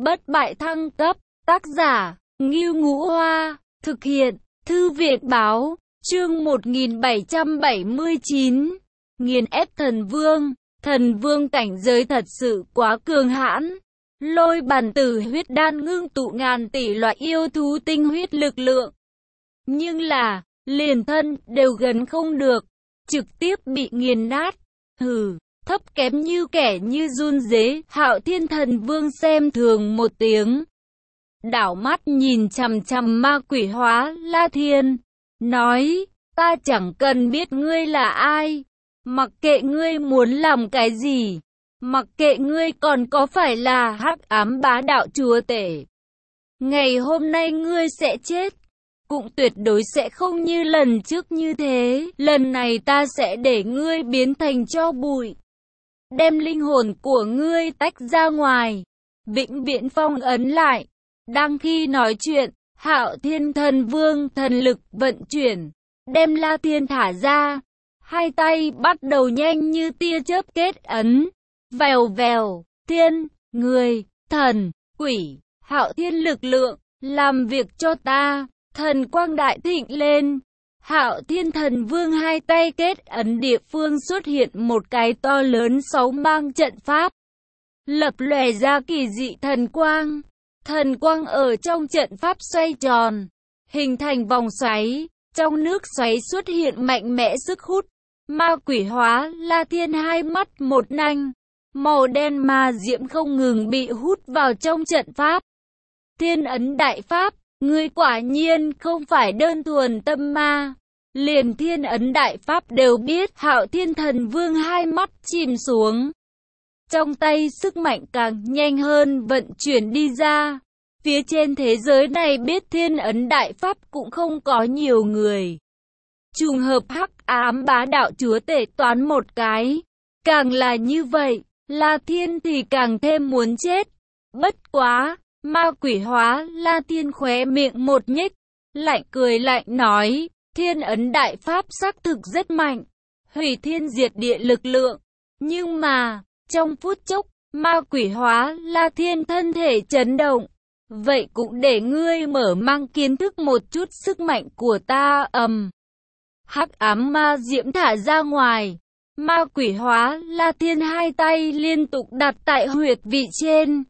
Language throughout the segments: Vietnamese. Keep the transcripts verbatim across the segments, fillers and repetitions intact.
Bất bại thăng cấp, tác giả, Ngưu Ngũ Hoa, thực hiện, Thư viện báo, chương một nghìn bảy trăm bảy mươi chín, nghiền ép thần vương, thần vương cảnh giới thật sự quá cường hãn. Lôi bàn tử huyết đan ngưng tụ ngàn tỷ loại yêu thú tinh huyết lực lượng. Nhưng là, liền thân đều gần không được, trực tiếp bị nghiền nát. Hừ, thấp kém như kẻ như run rế, Hạo Thiên Thần Vương xem thường một tiếng. Đảo mắt nhìn chằm chằm ma quỷ hóa La Thiên, nói, ta chẳng cần biết ngươi là ai, mặc kệ ngươi muốn làm cái gì, mặc kệ ngươi còn có phải là hắc ám bá đạo chúa tể. Ngày hôm nay ngươi sẽ chết, cũng tuyệt đối sẽ không như lần trước như thế, lần này ta sẽ để ngươi biến thành tro bụi, đem linh hồn của ngươi tách ra ngoài, vĩnh viễn phong ấn lại. Đang khi nói chuyện, Hạo Thiên Thần Vương thần lực vận chuyển, đem La Thiên thả ra, hai tay bắt đầu nhanh như tia chớp kết ấn, vèo vèo, thiên, người, thần, quỷ, Hạo Thiên lực lượng, làm việc cho ta. Thần quang đại thịnh lên, Hạo Thiên Thần Vương hai tay kết ấn, địa phương xuất hiện một cái to lớn sáu mang trận pháp, lập lòe ra kỳ dị thần quang. Thần quang ở trong trận pháp xoay tròn, hình thành vòng xoáy, trong nước xoáy xuất hiện mạnh mẽ sức hút. Ma quỷ hóa La Thiên hai mắt một nanh, màu đen ma diễm không ngừng bị hút vào trong trận pháp. Thiên ấn đại pháp, ngươi quả nhiên không phải đơn thuần tâm ma. Liền thiên ấn đại pháp đều biết. Hạo Thiên Thần Vương hai mắt chìm xuống, trong tay sức mạnh càng nhanh hơn vận chuyển đi ra. Phía trên thế giới này biết thiên ấn đại pháp cũng không có nhiều người. Trùng hợp hắc ám bá đạo chúa tể toán một cái, càng là như vậy, La Thiên thì càng thêm muốn chết. Bất quá, ma quỷ hóa La Thiên khóe miệng một nhếch, lạnh cười lạnh nói, thiên ấn đại pháp xác thực rất mạnh, hủy thiên diệt địa lực lượng. Nhưng mà, trong phút chốc, ma quỷ hóa La Thiên thân thể chấn động. Vậy cũng để ngươi mở mang kiến thức một chút sức mạnh của ta. ầm. Um. Hắc ám ma diễm thả ra ngoài, ma quỷ hóa La Thiên hai tay liên tục đặt tại huyệt vị trên.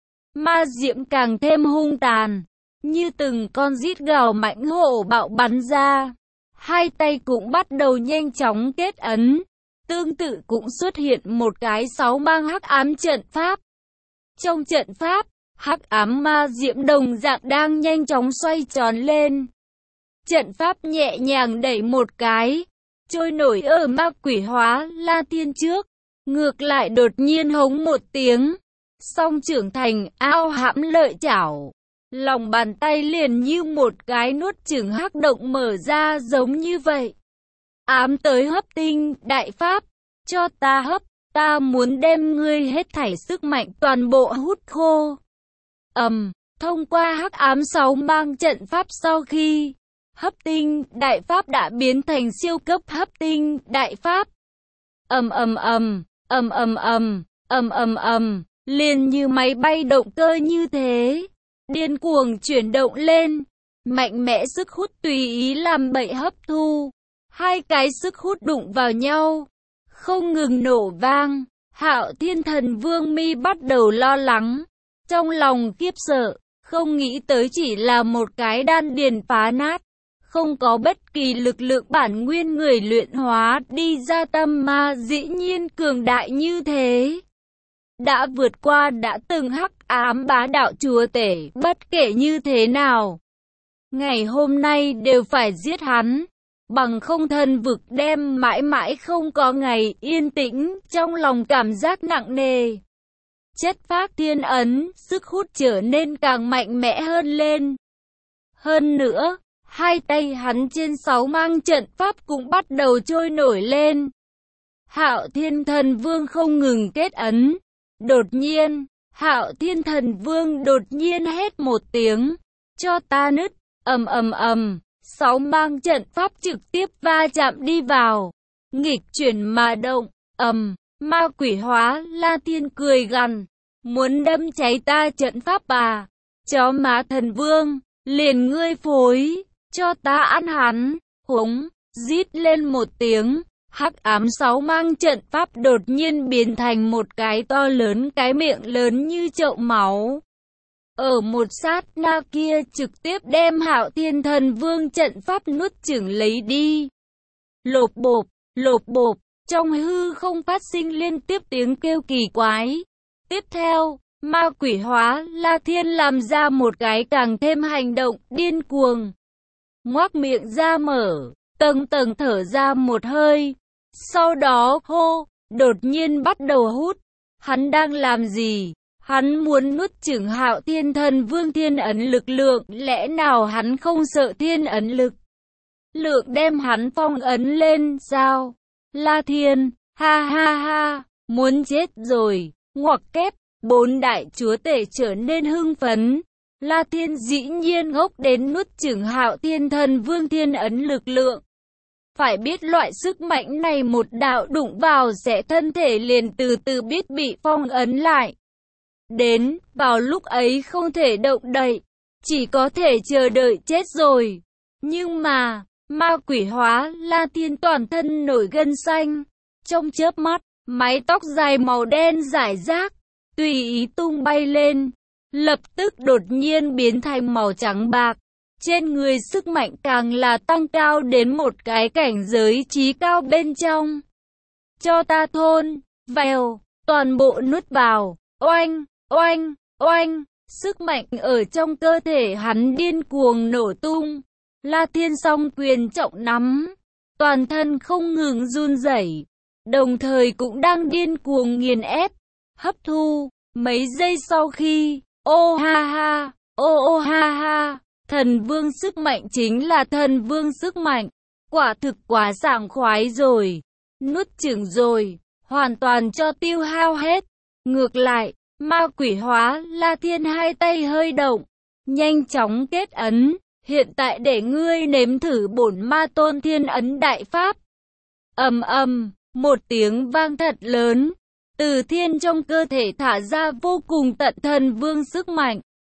Ma diễm càng thêm hung tàn, như từng con rít gào mãnh hổ bạo bắn ra. Hai tay cũng bắt đầu nhanh chóng kết ấn, tương tự cũng xuất hiện một cái sáu mang hắc ám trận pháp. Trong trận pháp, hắc ám ma diễm đồng dạng đang nhanh chóng xoay tròn lên. Trận pháp nhẹ nhàng đẩy một cái, trôi nổi ở ma quỷ hóa La Thiên trước, ngược lại đột nhiên hống một tiếng, song trưởng thành ao hãm lợi chảo, lòng bàn tay liền như một cái nuốt chửng hắc động mở ra giống như vậy. Ám tới hấp tinh đại pháp, cho ta hấp, ta muốn đem ngươi hết thảy sức mạnh toàn bộ hút khô. ầm, um, thông qua hắc ám sáu mang trận pháp, sau khi hấp tinh đại pháp đã biến thành siêu cấp hấp tinh đại pháp. ầm ầm ầm, ầm ầm ầm, ầm ầm ầm, liền như máy bay động cơ như thế, điên cuồng chuyển động lên, mạnh mẽ sức hút tùy ý làm bậy hấp thu. Hai cái sức hút đụng vào nhau, không ngừng nổ vang. Hạo Thiên Thần Vương mi bắt đầu lo lắng, trong lòng khiếp sợ, không nghĩ tới chỉ là một cái đan điền phá nát, không có bất kỳ lực lượng bản nguyên người luyện hóa đi ra tâm ma dĩ nhiên cường đại như thế. Đã vượt qua đã từng hắc ám bá đạo chúa tể, bất kể như thế nào, ngày hôm nay đều phải giết hắn, bằng không thần vực đem mãi mãi không có ngày yên tĩnh. Trong lòng cảm giác nặng nề, chất phác thiên ấn, sức hút trở nên càng mạnh mẽ hơn lên. Hơn nữa, hai tay hắn trên sáu mang trận pháp cũng bắt đầu trôi nổi lên. Hạo Thiên Thần Vương không ngừng kết ấn. Đột nhiên, Hạo Thiên Thần Vương đột nhiên hét một tiếng, cho ta nứt. ầm ầm ầm, sáu mang trận pháp trực tiếp va chạm đi vào, nghịch chuyển mà động. ầm, ma quỷ hóa La Thiên cười gằn, muốn đâm cháy ta trận pháp à? Chó má thần vương, liền ngươi phối, cho ta ăn hắn, húng, rít lên một tiếng, hắc ám sáu mang trận pháp đột nhiên biến thành một cái to lớn, cái miệng lớn như chậu máu. Ở một sát na kia trực tiếp đem Hạo Thiên Thần Vương trận pháp nuốt chửng lấy đi. Lộp bộp, lộp bộp, trong hư không phát sinh liên tiếp tiếng kêu kỳ quái. Tiếp theo, ma quỷ hóa La Thiên làm ra một cái càng thêm hành động điên cuồng. Ngoác miệng ra mở, tầng tầng thở ra một hơi. Sau đó hô, đột nhiên bắt đầu hút. Hắn đang làm gì? Hắn muốn nuốt chửng Hạo Thiên Thần Vương thiên ấn lực lượng, lẽ nào hắn không sợ thiên ấn lực lượng đem hắn phong ấn lên sao? La Thiên, ha ha ha, muốn chết rồi, ngoặc kép, bốn đại chúa tể trở nên hưng phấn. La Thiên dĩ nhiên ngốc đến nuốt chửng Hạo Thiên Thần Vương thiên ấn lực lượng. Phải biết loại sức mạnh này một đạo đụng vào sẽ thân thể liền từ từ biết bị phong ấn lại. Đến, vào lúc ấy không thể động đậy, chỉ có thể chờ đợi chết rồi. Nhưng mà, ma quỷ hóa La Thiên toàn thân nổi gân xanh. Trong chớp mắt, mái tóc dài màu đen rải rác, tùy ý tung bay lên, lập tức đột nhiên biến thành màu trắng bạc. Trên người sức mạnh càng là tăng cao đến một cái cảnh giới trí cao bên trong. Cho ta thôn, vèo, toàn bộ nuốt vào, oanh, oanh, oanh, sức mạnh ở trong cơ thể hắn điên cuồng nổ tung. La Thiên song quyền trọng nắm, toàn thân không ngừng run rẩy, đồng thời cũng đang điên cuồng nghiền ép, hấp thu. Mấy giây sau khi, ô ha ha, ô ô ha ha, thần vương sức mạnh chính là thần vương sức mạnh, quả thực quá sảng khoái rồi, nuốt chửng rồi, hoàn toàn cho tiêu hao hết. Ngược lại, ma quỷ hóa La Thiên hai tay hơi động, nhanh chóng kết ấn, hiện tại để ngươi nếm thử bổn ma tôn thiên ấn đại pháp. Ầm ầm, một tiếng vang thật lớn, từ thiên trong cơ thể thả ra vô cùng tận thần vương sức mạnh.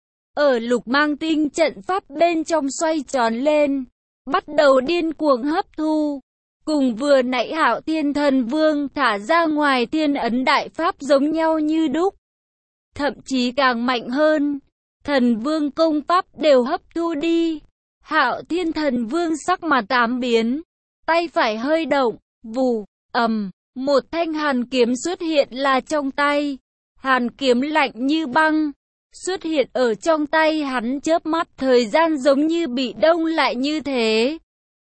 Ở lục mang tinh trận pháp bên trong xoay tròn lên, bắt đầu điên cuồng hấp thu. Cùng vừa nãy Hạo Thiên Thần Vương thả ra ngoài thiên ấn đại pháp giống nhau như đúc. Thậm chí càng mạnh hơn, thần vương công pháp đều hấp thu đi. Hạo Thiên Thần Vương sắc mặt tám biến, tay phải hơi động, vù, ầm, một thanh hàn kiếm xuất hiện là trong tay. Hàn kiếm lạnh như băng, xuất hiện ở trong tay hắn, chớp mắt thời gian giống như bị đông lại như thế.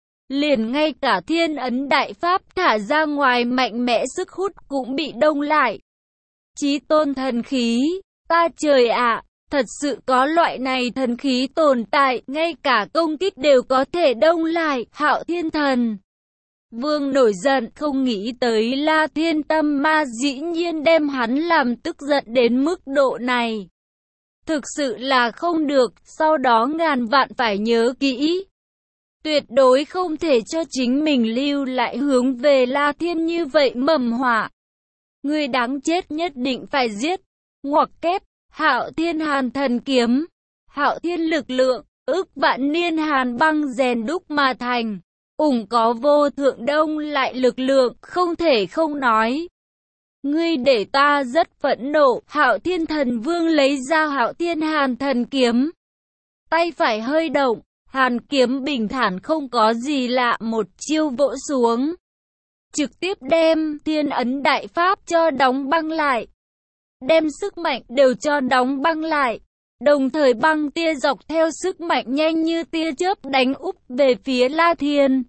Liền ngay cả thiên ấn đại pháp thả ra ngoài mạnh mẽ sức hút cũng bị đông lại. Chí tôn thần khí, ta trời ạ, thật sự có loại này thần khí tồn tại, ngay cả công kích đều có thể đông lại. Hạo Thiên Thần Vương nổi giận, không nghĩ tới La Thiên tâm ma dĩ nhiên đem hắn làm tức giận đến mức độ này. Thực sự là không được, sau đó ngàn vạn phải nhớ kỹ. Tuyệt đối không thể cho chính mình lưu lại hướng về La Thiên như vậy mầm họa. Người đáng chết nhất định phải giết. Ngoặc kép, Hạo Thiên Hàn Thần Kiếm. Hạo Thiên lực lượng, ức vạn niên hàn băng rèn đúc mà thành. Ủng có vô thượng đông lại lực lượng, không thể không nói. Ngươi để ta rất phẫn nộ. Hạo Thiên Thần Vương lấy ra Hạo Thiên Hàn Thần Kiếm. Tay phải hơi động, hàn kiếm bình thản không có gì lạ, một chiêu vỗ xuống, trực tiếp đem thiên ấn đại pháp cho đóng băng lại, đem sức mạnh đều cho đóng băng lại, đồng thời băng tia dọc theo sức mạnh nhanh như tia chớp đánh úp về phía La Thiên.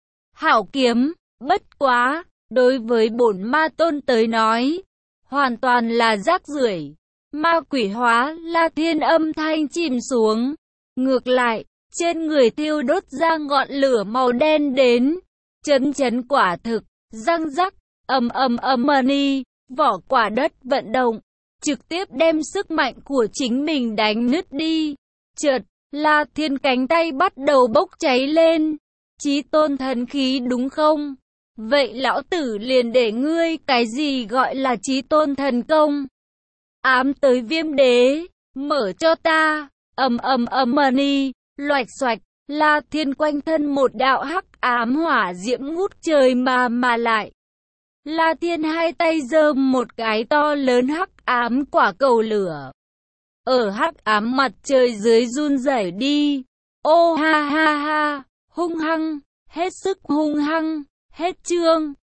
Hảo kiếm, bất quá, đối với bổn ma tôn tới nói, hoàn toàn là rác rưởi. Ma quỷ hóa La Thiên âm thanh chìm xuống, ngược lại, trên người thiêu đốt ra ngọn lửa màu đen đến, chấn chấn quả thực, răng rắc, ầm ầm ầm mani, vỏ quả đất vận động, trực tiếp đem sức mạnh của chính mình đánh nứt đi. Chợt, La Thiên cánh tay bắt đầu bốc cháy lên. Chí tôn thần khí đúng không? Vậy lão tử liền để ngươi, cái gì gọi là chí tôn thần công? ám tới viêm đế, mở cho ta, ầm ầm ầm mani, loạch xoạch, La Thiên quanh thân một đạo hắc ám hỏa diễm ngút trời mà mà lại. La Thiên hai tay giơ một cái to lớn hắc ám quả cầu lửa. Ở hắc ám mặt trời dưới run rẩy đi. Ô ha ha ha, hung hăng, hết sức hung hăng, hết chương.